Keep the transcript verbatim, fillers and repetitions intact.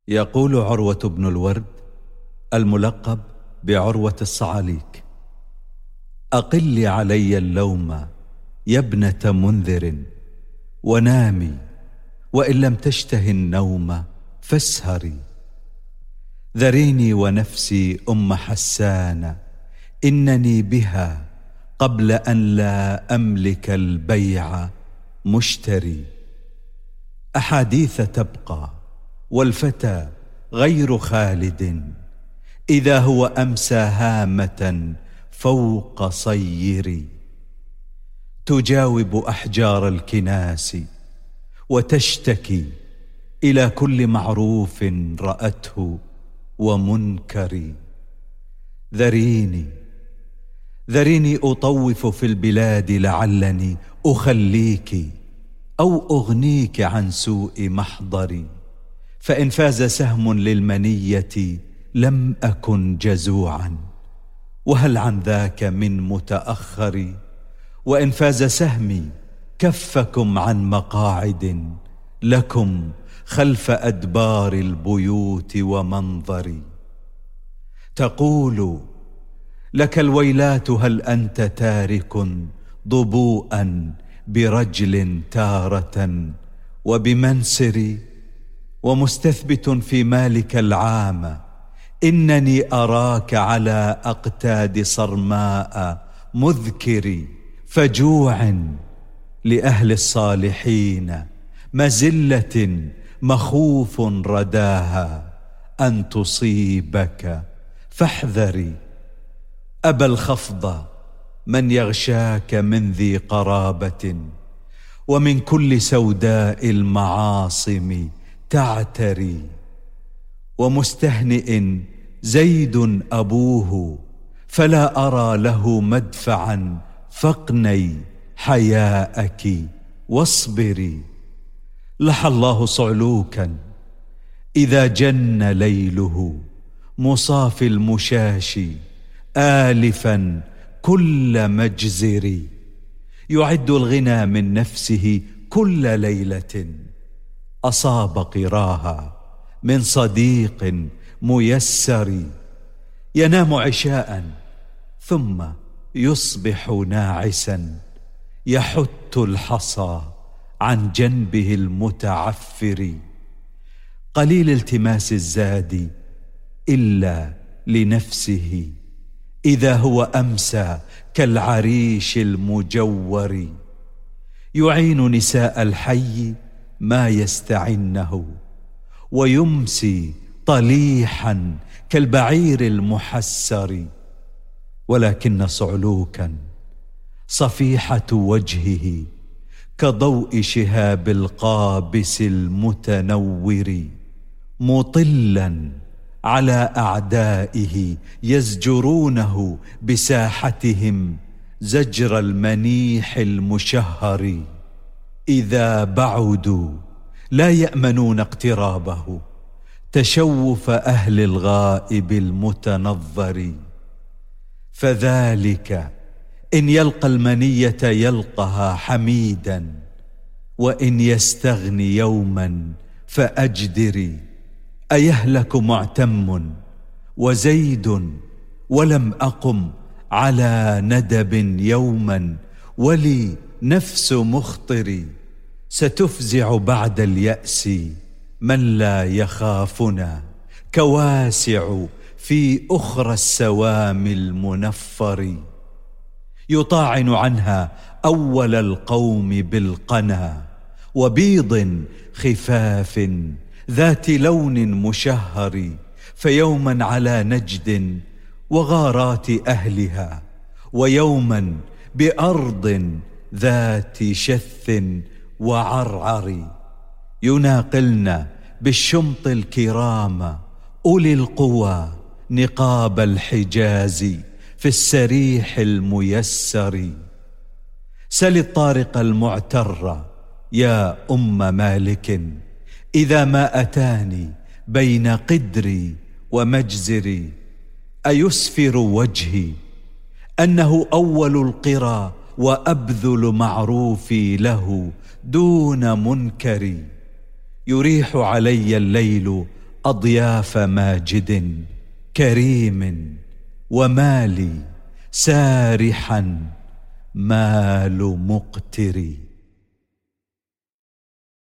يقول عروة بن الورد الملقب بعروة الصعاليك: أقل علي اللوم يا ابنة منذر ونامي، وإن لم تشته النوم فاسهري. ذريني ونفسي أم حسان، إنني بها قبل أن لا أملك البيع مشتري. أحاديث تبقى والفتى غير خالد، إذا هو أمسى هامة فوق صيري. تجاوب أحجار الكناس وتشتكي إلى كل معروف رأته ومنكر. ذريني ذريني أطوف في البلاد، لعلني أخليك أو أغنيك عن سوء محضري. فإن فاز سهم للمنية لم أكن جزوعا، وهل عن ذاك من متأخر. وإن فاز سهمي كفكم عن مقاعد لكم خلف أدبار البيوت ومنظري. تقول لك الويلات هل أنت تارك ضبوءا برجل تارة وبمنسر، ومستثبت في مالك العام، إنني أراك على أقتاد صرماء مذكري. فجوع لأهل الصالحين مزلة مخوف رداها أن تصيبك فاحذري. أبى الخفض من يغشاك من ذي قرابة، ومن كل سوداء المعاصم تعتري. ومستهنئ زيد أبوه، فلا أرى له مدفعا، فاقني حياءك واصبري. لحى الله صعلوكا إذا جن ليله، مصاف المشاشي آلفا كل مجزر. يعد الغنى من نفسه كل ليلة، أصاب قراها من صديق ميسر. ينام عشاء ثم يصبح ناعسا، يحت الحصى عن جنبه المتعفر. قليل التماس الزاد إلا لنفسه، إذا هو أمسى كالعريش المجور. يعين نساء الحي ما يستعنه، ويمسي طليحا كالبعير المحسر. ولكن صعلوكا صفيحة وجهه كضوء شهاب القابس المتنور، مطلا على أعدائه يزجرونه بساحتهم زجر المنيح المشهر. إذا بعدوا لا يأمنون اقترابه، تشوف أهل الغائب المتنظر. فذلك إن يلقى المنية يلقها حميدا، وإن يستغني يوما فأجدري. أيهلك معتم وزيد ولم أقم على ندب يوما، ولي نفس مخطري. ستفزع بعد اليأس من لا يخافنا، كواسع في أخرى السوام المنفر. يطاعن عنها أول القوم بالقنا، وبيض خفاف ذات لون مشهر. فيوما على نجد وغارات أهلها، ويوما بأرض ذات شث وعرعر. يناقلن بالشمط الكرام أولي القوى نقاب الحجاز في السريح الميسر. سل الطارق المعتر يا أم مالك، إذا ما أتاني بين قدري ومجزري. أيسفر وجهي أنه أول القرى، وأبذل معروفي له دون منكر. يريح علي الليل أضياف ماجد كريم، ومالي سارحا مال مقتري.